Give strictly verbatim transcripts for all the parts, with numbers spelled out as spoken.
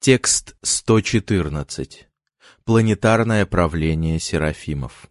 Текст сто четырнадцать. Планетарное правление серафимов.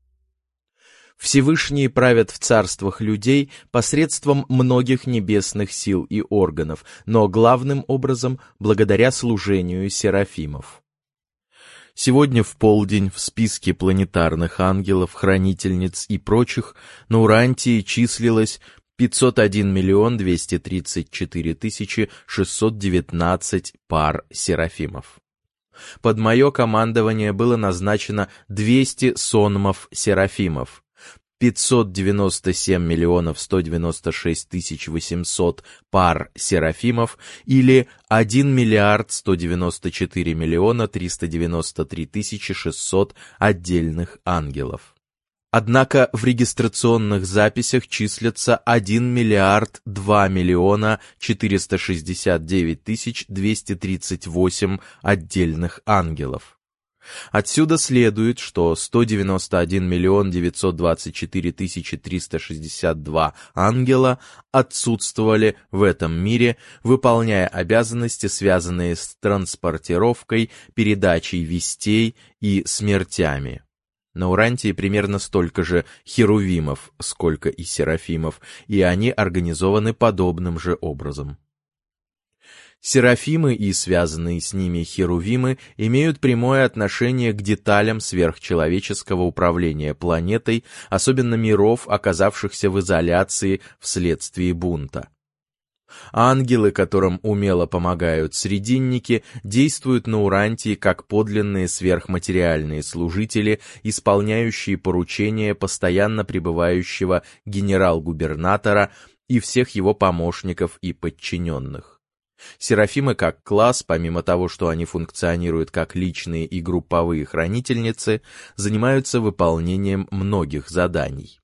Всевышние правят в царствах людей посредством многих небесных сил и органов, но главным образом благодаря служению серафимов. Сегодня в полдень в списке планетарных ангелов, хранительниц и прочих на Урантии числилось пятьсот один миллион двести тридцать четыре тысячи шестьсот девятнадцать пар серафимов. Под мое командование было назначено двести сонмов серафимов, пятьсот девяносто семь миллионов сто девяносто шесть тысяч восемьсот пар серафимов или один миллиард сто девяносто четыре миллиона триста девяносто три тысячи шестьсот отдельных ангелов. Однако в регистрационных записях числятся один миллиард два миллиона четыреста шестьдесят девять тысяч двести тридцать восемь отдельных ангелов. Отсюда следует, что сто девяносто один миллион девятьсот двадцать четыре тысячи триста шестьдесят два ангела отсутствовали в этом мире, выполняя обязанности, связанные с транспортировкой, передачей вестей и смертями. На Урантии примерно столько же херувимов, сколько и серафимов, и они организованы подобным же образом. Серафимы и связанные с ними херувимы имеют прямое отношение к деталям сверхчеловеческого управления планетой, особенно миров, оказавшихся в изоляции вследствие бунта. Ангелы, которым умело помогают срединники, действуют на Урантии как подлинные сверхматериальные служители, исполняющие поручения постоянно пребывающего генерал-губернатора и всех его помощников и подчиненных. Серафимы как класс, помимо того, что они функционируют как личные и групповые хранительницы, занимаются выполнением многих заданий.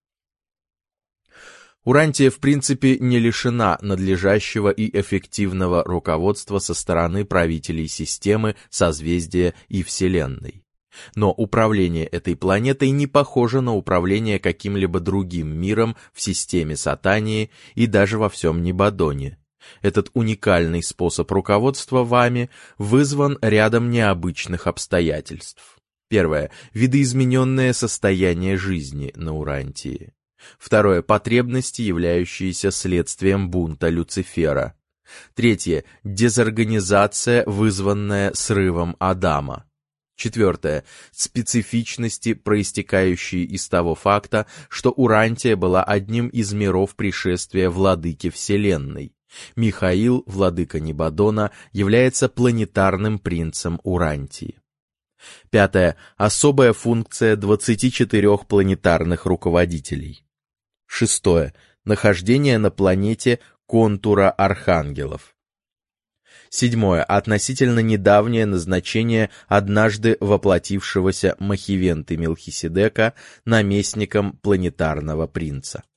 Урантия в принципе не лишена надлежащего и эффективного руководства со стороны правителей системы, созвездия и Вселенной. Но управление этой планетой не похоже на управление каким-либо другим миром в системе Сатании и даже во всем Небадоне. Этот уникальный способ руководства вами вызван рядом необычных обстоятельств. Первое. Видоизмененное состояние жизни на Урантии. Второе. Потребности, являющиеся следствием бунта Люцифера. Третье. Дезорганизация, вызванная срывом Адама. Четвертое. Специфичности, проистекающие из того факта, что Урантия была одним из миров пришествия владыки Вселенной. Михаил, владыка Небадона, является планетарным принцем Урантии. Пятое. Особая функция двадцати четырёх планетарных руководителей. Шестое. Нахождение на планете контура архангелов. Седьмое. Относительно недавнее назначение однажды воплотившегося Махивенты Мелхиседека наместником планетарного принца.